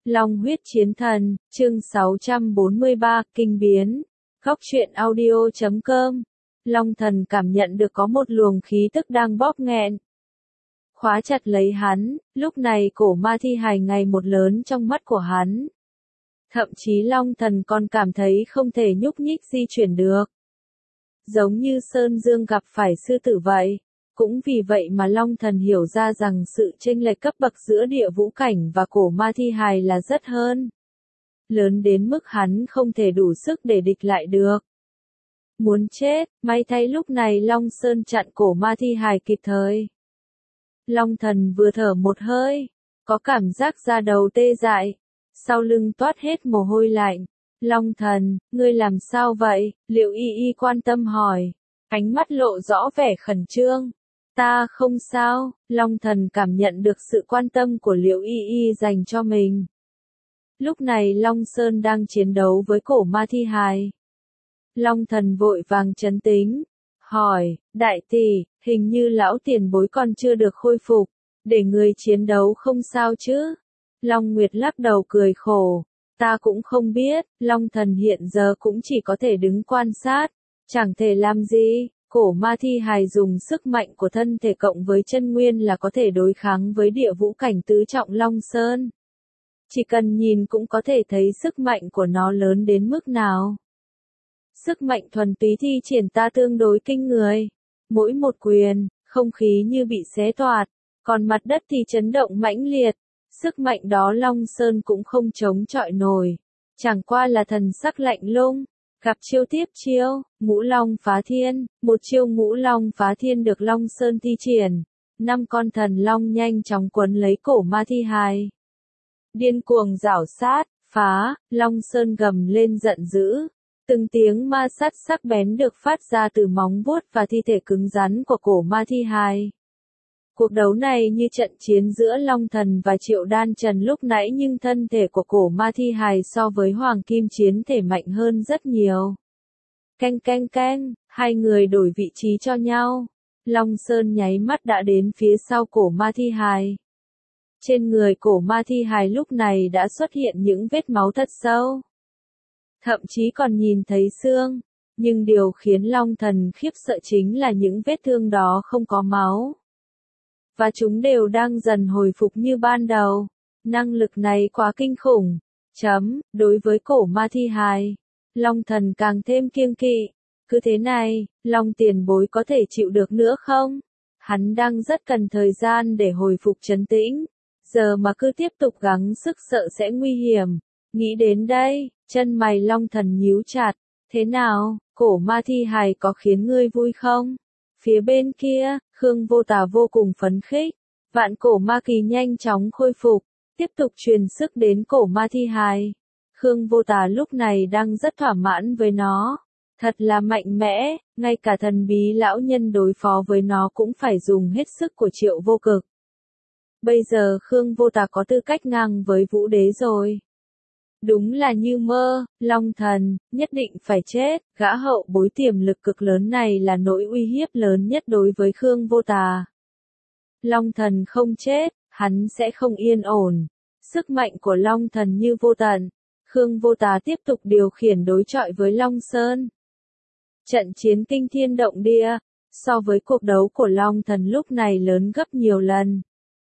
Long huyết chiến thần, chương 643, kinh biến. Góc truyện audio.com. Long thần cảm nhận được có một luồng khí tức đang bóp nghẹn. Khóa chặt lấy hắn, lúc này cổ ma thi hài ngày một lớn trong mắt của hắn. Thậm chí Long thần còn cảm thấy không thể nhúc nhích di chuyển được. Giống như Sơn Dương gặp phải sư tử vậy. Cũng vì vậy mà Long thần hiểu ra rằng sự chênh lệch cấp bậc giữa địa vũ cảnh và cổ ma thi hài là rất hơn. Lớn đến mức hắn không thể đủ sức để địch lại được. Muốn chết, may thay lúc này Long Sơn chặn cổ ma thi hài kịp thời. Long thần vừa thở một hơi, có cảm giác da đầu tê dại, sau lưng toát hết mồ hôi lạnh. Long thần, ngươi làm sao vậy? Liệu Y Y quan tâm hỏi, ánh mắt lộ rõ vẻ khẩn trương. Ta không sao, Long thần cảm nhận được sự quan tâm của Liễu Y Y dành cho mình. Lúc này Long Sơn đang chiến đấu với cổ ma thi hài. Long thần vội vàng trấn tĩnh, hỏi, đại tỷ, hình như lão tiền bối còn chưa được khôi phục, để người chiến đấu không sao chứ? Long Nguyệt lắc đầu cười khổ, ta cũng không biết, Long thần hiện giờ cũng chỉ có thể đứng quan sát, chẳng thể làm gì. Cổ ma thi hài dùng sức mạnh của thân thể cộng với chân nguyên là có thể đối kháng với địa vũ cảnh tứ trọng Long Sơn. Chỉ cần nhìn cũng có thể thấy sức mạnh của nó lớn đến mức nào. Sức mạnh thuần túy thi triển ta tương đối kinh người. Mỗi một quyền, không khí như bị xé toạc, còn mặt đất thì chấn động mãnh liệt. Sức mạnh đó Long Sơn cũng không chống chọi nổi. Chẳng qua là thần sắc lạnh lùng. Gặp chiêu tiếp chiêu, ngũ long phá thiên, một chiêu ngũ long phá thiên được Long Sơn thi triển. 5 con thần long nhanh chóng quấn lấy cổ ma thi hài. Điên cuồng rảo sát, phá, Long Sơn gầm lên giận dữ. Từng tiếng ma sát sắc bén được phát ra từ móng vuốt và thi thể cứng rắn của cổ ma thi hài. Cuộc đấu này như trận chiến giữa Long Thần và Triệu Đan Trần lúc nãy, nhưng thân thể của cổ ma thi hài so với Hoàng Kim Chiến thể mạnh hơn rất nhiều. Canh canh canh, hai người đổi vị trí cho nhau. Long Sơn nháy mắt đã đến phía sau cổ ma thi hài. Trên người cổ ma thi hài lúc này đã xuất hiện những vết máu thật sâu. Thậm chí còn nhìn thấy xương. Nhưng điều khiến Long Thần khiếp sợ chính là những vết thương đó không có máu. Và chúng đều đang dần hồi phục như ban đầu. Năng lực này quá kinh khủng. Đối với cổ ma thi hài, Long thần càng thêm kiêng kỵ. Cứ thế này, Long tiền bối có thể chịu được nữa không? Hắn đang rất cần thời gian để hồi phục trấn tĩnh. Giờ mà cứ tiếp tục gắng sức sợ sẽ nguy hiểm. Nghĩ đến đây, chân mày Long thần nhíu chặt. Thế nào, cổ ma thi hài có khiến ngươi vui không? Phía bên kia, Khương Vô Tà vô cùng phấn khích. Vạn cổ ma kỳ nhanh chóng khôi phục, tiếp tục truyền sức đến cổ ma thi hài. Khương Vô Tà lúc này đang rất thỏa mãn với nó. Thật là mạnh mẽ, ngay cả thần bí lão nhân đối phó với nó cũng phải dùng hết sức của Triệu Vô Cực. Bây giờ Khương Vô Tà có tư cách ngang với Vũ Đế rồi. Đúng là như mơ, Long thần, nhất định phải chết, gã hậu bối tiềm lực cực lớn này là nỗi uy hiếp lớn nhất đối với Khương Vô Tà. Long thần không chết, hắn sẽ không yên ổn. Sức mạnh của Long thần như vô tận. Khương Vô Tà tiếp tục điều khiển đối chọi với Long Sơn. Trận chiến kinh thiên động địa, so với cuộc đấu của Long thần lúc này lớn gấp nhiều lần.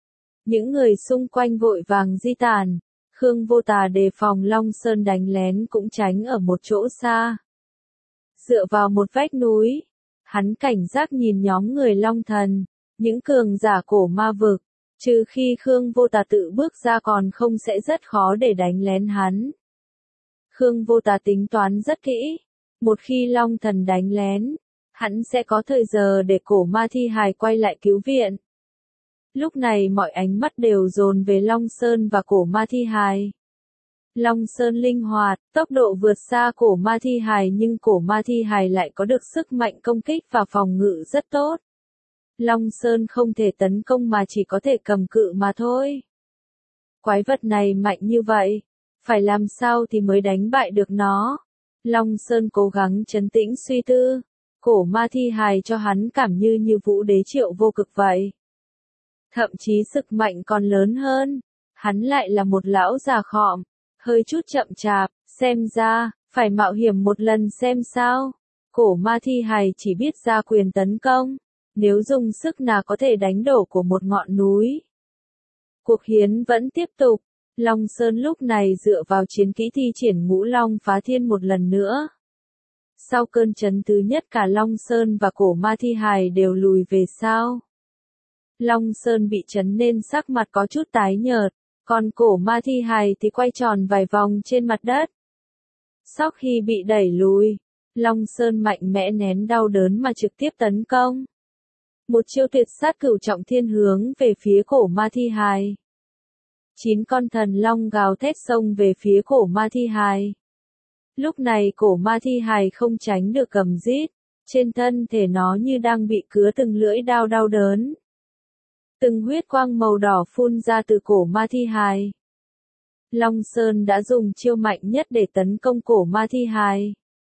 Những người xung quanh vội vàng di tản. Khương Vô Tà đề phòng Long Sơn đánh lén cũng tránh ở một chỗ xa. Dựa vào một vách núi, hắn cảnh giác nhìn nhóm người Long thần, những cường giả cổ ma vực, trừ khi Khương Vô Tà tự bước ra còn không sẽ rất khó để đánh lén hắn. Khương Vô Tà tính toán rất kỹ, một khi Long thần đánh lén, hắn sẽ có thời giờ để cổ ma thi hài quay lại cứu viện. Lúc này mọi ánh mắt đều dồn về Long Sơn và cổ ma thi hài. Long Sơn linh hoạt, tốc độ vượt xa cổ ma thi hài, nhưng cổ ma thi hài lại có được sức mạnh công kích và phòng ngự rất tốt. Long Sơn không thể tấn công mà chỉ có thể cầm cự mà thôi. Quái vật này mạnh như vậy, phải làm sao thì mới đánh bại được nó? Long Sơn cố gắng trấn tĩnh suy tư, cổ ma thi hài cho hắn cảm như Vũ Đế Triệu Vô Cực vậy. Thậm chí sức mạnh còn lớn hơn. Hắn lại là một lão già khọm, hơi chút chậm chạp, xem ra, phải mạo hiểm một lần xem sao. Cổ ma thi hài chỉ biết ra quyền tấn công, nếu dùng sức nào có thể đánh đổ của một ngọn núi. Cuộc hiến vẫn tiếp tục, Long Sơn lúc này dựa vào chiến kỹ thi triển Ngũ Long Phá Thiên một lần nữa. Sau cơn chấn thứ nhất cả Long Sơn và cổ ma thi hài đều lùi về sau. Long Sơn bị chấn nên sắc mặt có chút tái nhợt, còn cổ ma thi hài thì quay tròn vài vòng trên mặt đất. Sau khi bị đẩy lùi, Long Sơn mạnh mẽ nén đau đớn mà trực tiếp tấn công. Một chiêu tuyệt sát cửu trọng thiên hướng về phía cổ ma thi hài. 9 con thần long gào thét xông về phía cổ ma thi hài. Lúc này cổ ma thi hài không tránh được cầm rít, trên thân thể nó như đang bị cứa từng lưỡi đao đau đớn. Từng huyết quang màu đỏ phun ra từ cổ ma thi hài. Long Sơn đã dùng chiêu mạnh nhất để tấn công cổ ma thi hài.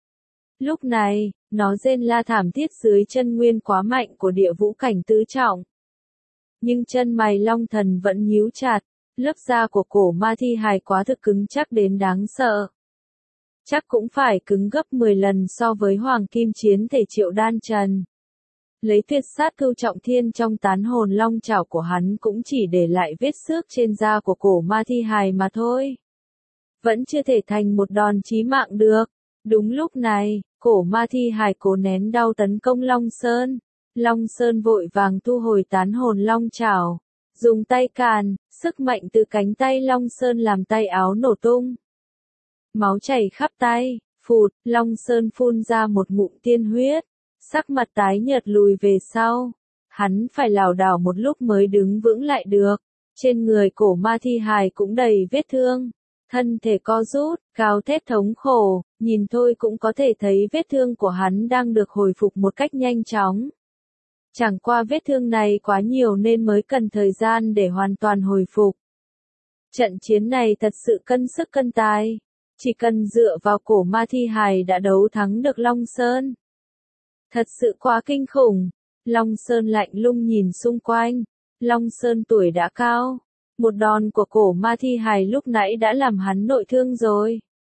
Lúc này, nó rên la thảm thiết dưới chân nguyên quá mạnh của địa vũ cảnh tứ trọng. Nhưng chân mày Long Thần vẫn nhíu chặt, lớp da của cổ ma thi hài quá thực cứng chắc đến đáng sợ. Chắc cũng phải cứng gấp 10 lần so với hoàng kim chiến thể Triệu Đan Trần. Lấy tuyệt sát cửu trọng thiên trong tán hồn long chảo của hắn cũng chỉ để lại vết xước trên da của cổ ma thi hài mà thôi. Vẫn chưa thể thành một đòn chí mạng được. Đúng lúc này, cổ ma thi hài cố nén đau tấn công Long Sơn. Long Sơn vội vàng thu hồi tán hồn long chảo. Dùng tay càn, sức mạnh từ cánh tay Long Sơn làm tay áo nổ tung. Máu chảy khắp tay, phụt, Long Sơn phun ra một ngụm tiên huyết. Sắc mặt tái nhợt lùi về sau. Hắn phải lảo đảo một lúc mới đứng vững lại được. Trên người cổ ma thi hài cũng đầy vết thương. Thân thể co rút, gào thét thống khổ, nhìn thôi cũng có thể thấy vết thương của hắn đang được hồi phục một cách nhanh chóng. Chẳng qua vết thương này quá nhiều nên mới cần thời gian để hoàn toàn hồi phục. Trận chiến này thật sự cân sức cân tài. Chỉ cần dựa vào cổ ma thi hài đã đấu thắng được Long Sơn. Thật sự quá kinh khủng. Long Sơn lạnh lùng nhìn xung quanh. Long Sơn tuổi đã cao. Một đòn của cổ ma thi hài lúc nãy đã làm hắn nội thương rồi.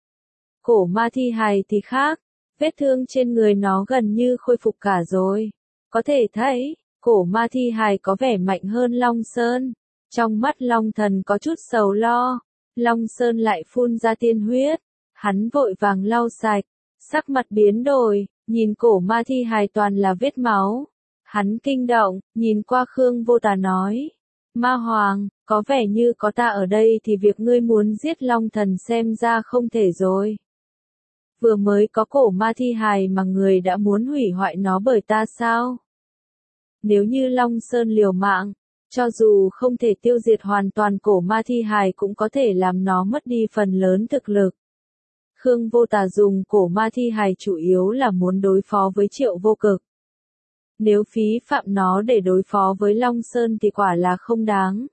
Cổ ma thi hài thì khác. Vết thương trên người nó gần như khôi phục cả rồi. Có thể thấy, cổ ma thi hài có vẻ mạnh hơn Long Sơn. Trong mắt Long Thần có chút sầu lo. Long Sơn lại phun ra tiên huyết. Hắn vội vàng lau sạch. Sắc mặt biến đổi, nhìn cổ ma thi hài toàn là vết máu. Hắn kinh động, nhìn qua Khương Vô Tà nói. Ma Hoàng, có vẻ như có ta ở đây thì việc ngươi muốn giết Long Thần xem ra không thể rồi. Vừa mới có cổ ma thi hài mà người đã muốn hủy hoại nó bởi ta sao? Nếu như Long Sơn liều mạng, cho dù không thể tiêu diệt hoàn toàn cổ ma thi hài cũng có thể làm nó mất đi phần lớn thực lực. Khương Vô Tà dùng cổ ma thi hài chủ yếu là muốn đối phó với Triệu Vô Cực. Nếu phí phạm nó để đối phó với Long Sơn thì quả là không đáng.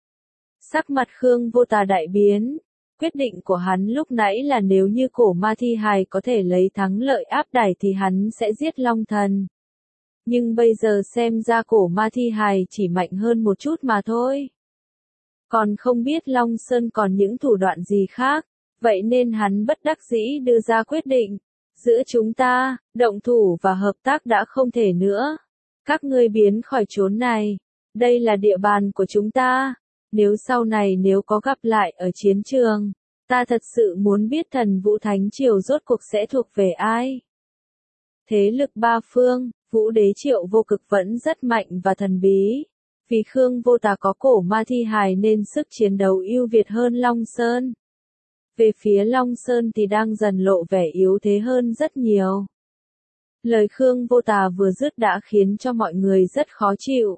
Sắc mặt Khương Vô Tà đại biến. Quyết định của hắn lúc nãy là nếu như cổ ma thi hài có thể lấy thắng lợi áp đảo thì hắn sẽ giết Long Thần. Nhưng bây giờ xem ra cổ ma thi hài chỉ mạnh hơn một chút mà thôi. Còn không biết Long Sơn còn những thủ đoạn gì khác, vậy nên hắn bất đắc dĩ đưa ra quyết định. Giữa chúng ta, động thủ và hợp tác đã không thể nữa. Các ngươi biến khỏi chốn này. Đây là địa bàn của chúng ta. Nếu sau này nếu có gặp lại ở chiến trường, ta thật sự muốn biết Thần Vũ Thánh Triều rốt cuộc sẽ thuộc về ai. Thế lực ba phương, Vũ Đế Triệu Vô Cực vẫn rất mạnh và thần bí. Vì Khương Vô Tà có cổ ma thi hài nên sức chiến đấu ưu việt hơn Long Sơn. Về phía Long Sơn thì đang dần lộ vẻ yếu thế hơn rất nhiều. Lời Khương Vô Tà vừa dứt đã khiến cho mọi người rất khó chịu.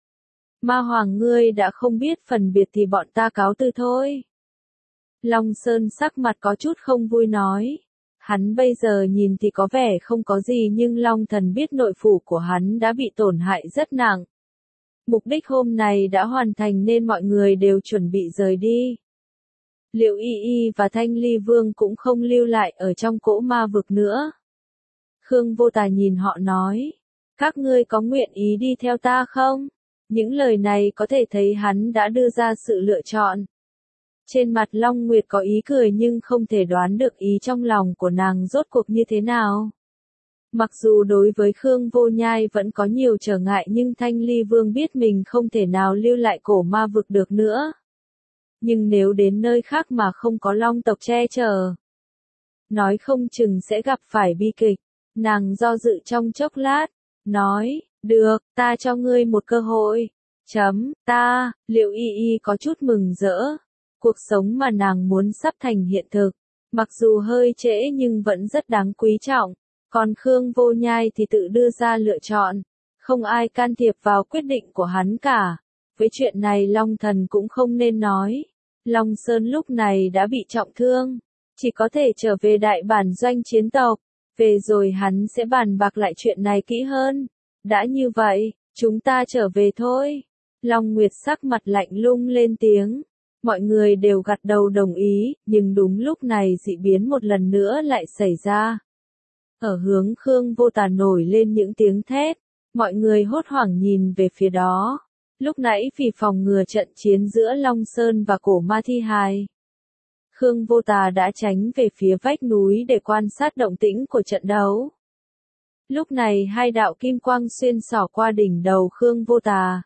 Ma Hoàng ngươi đã không biết phân biệt thì bọn ta cáo từ thôi. Long Sơn sắc mặt có chút không vui nói. Hắn bây giờ nhìn thì có vẻ không có gì nhưng Long Thần biết nội phủ của hắn đã bị tổn hại rất nặng. Mục đích hôm này đã hoàn thành nên mọi người đều chuẩn bị rời đi. Liệu Y Y và Thanh Ly Vương cũng không lưu lại ở trong cỗ ma vực nữa. Khương Vô Tà nhìn họ nói. Các ngươi có nguyện ý đi theo ta không? Những lời này có thể thấy hắn đã đưa ra sự lựa chọn. Trên mặt Long Nguyệt có ý cười nhưng không thể đoán được ý trong lòng của nàng rốt cuộc như thế nào. Mặc dù đối với Khương Vô Nhai vẫn có nhiều trở ngại nhưng Thanh Ly Vương biết mình không thể nào lưu lại cổ ma vực được nữa. Nhưng nếu đến nơi khác mà không có Long tộc che chở, nói không chừng sẽ gặp phải bi kịch. Nàng do dự trong chốc lát, nói, được, ta cho ngươi một cơ hội. Liệu Y Y có chút mừng rỡ. Cuộc sống mà nàng muốn sắp thành hiện thực. Mặc dù hơi trễ nhưng vẫn rất đáng quý trọng. Còn Khương Vô Nhai thì tự đưa ra lựa chọn. Không ai can thiệp vào quyết định của hắn cả. Với chuyện này Long Thần cũng không nên nói. Long Sơn lúc này đã bị trọng thương. Chỉ có thể trở về đại bản doanh chiến tộc. Về rồi hắn sẽ bàn bạc lại chuyện này kỹ hơn. Đã như vậy, chúng ta trở về thôi. Long Nguyệt sắc mặt lạnh lùng lên tiếng. Mọi người đều gật đầu đồng ý, nhưng đúng lúc này dị biến một lần nữa lại xảy ra. Ở hướng Khương Vô Tà nổi lên những tiếng thét. Mọi người hốt hoảng nhìn về phía đó. Lúc nãy vì phòng ngừa trận chiến giữa Long Sơn và cổ ma thi hài, Khương Vô Tà đã tránh về phía vách núi để quan sát động tĩnh của trận đấu. Lúc này hai đạo kim quang xuyên xỏ qua đỉnh đầu Khương Vô Tà.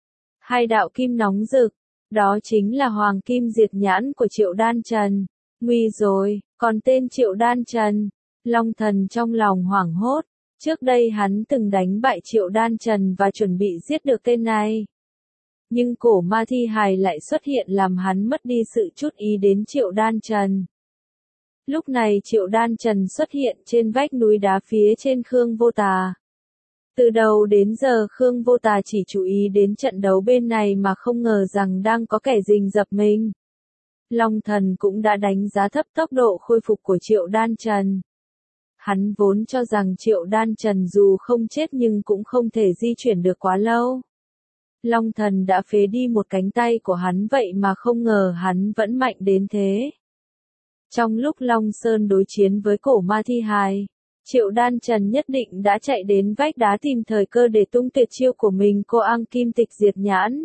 Hai đạo kim nóng rực, đó chính là Hoàng Kim Diệt Nhãn của Triệu Đan Trần. Nguy rồi, còn tên Triệu Đan Trần. Long Thần trong lòng hoảng hốt. Trước đây hắn từng đánh bại Triệu Đan Trần và chuẩn bị giết được tên này. Nhưng cổ ma thi hài lại xuất hiện làm hắn mất đi sự chú ý đến Triệu Đan Trần. Lúc này Triệu Đan Trần xuất hiện trên vách núi đá phía trên Khương Vô Tà. Từ đầu đến giờ Khương Vô Tà chỉ chú ý đến trận đấu bên này mà không ngờ rằng đang có kẻ rình rập mình. Long Thần cũng đã đánh giá thấp tốc độ khôi phục của Triệu Đan Trần. Hắn vốn cho rằng Triệu Đan Trần dù không chết nhưng cũng không thể di chuyển được quá lâu. Long Thần đã phế đi một cánh tay của hắn vậy mà không ngờ hắn vẫn mạnh đến thế. Trong lúc Long Sơn đối chiến với cổ ma thi hài, Triệu Đan Trần nhất định đã chạy đến vách đá tìm thời cơ để tung tuyệt chiêu của mình cô Ang Kim Tịch Diệt Nhãn.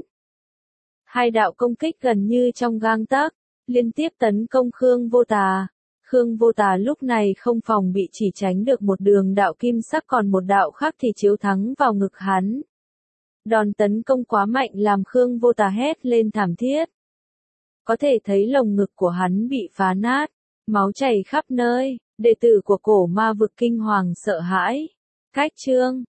Hai đạo công kích gần như trong gang tấc, liên tiếp tấn công Khương Vô Tà. Khương Vô Tà lúc này không phòng bị chỉ tránh được một đường đạo kim sắc còn một đạo khác thì chiếu thắng vào ngực hắn. Đòn tấn công quá mạnh làm Khương Vô Tà hét lên thảm thiết. Có thể thấy lồng ngực của hắn bị phá nát, máu chảy khắp nơi, đệ tử của cổ ma vực kinh hoàng sợ hãi. Cách chương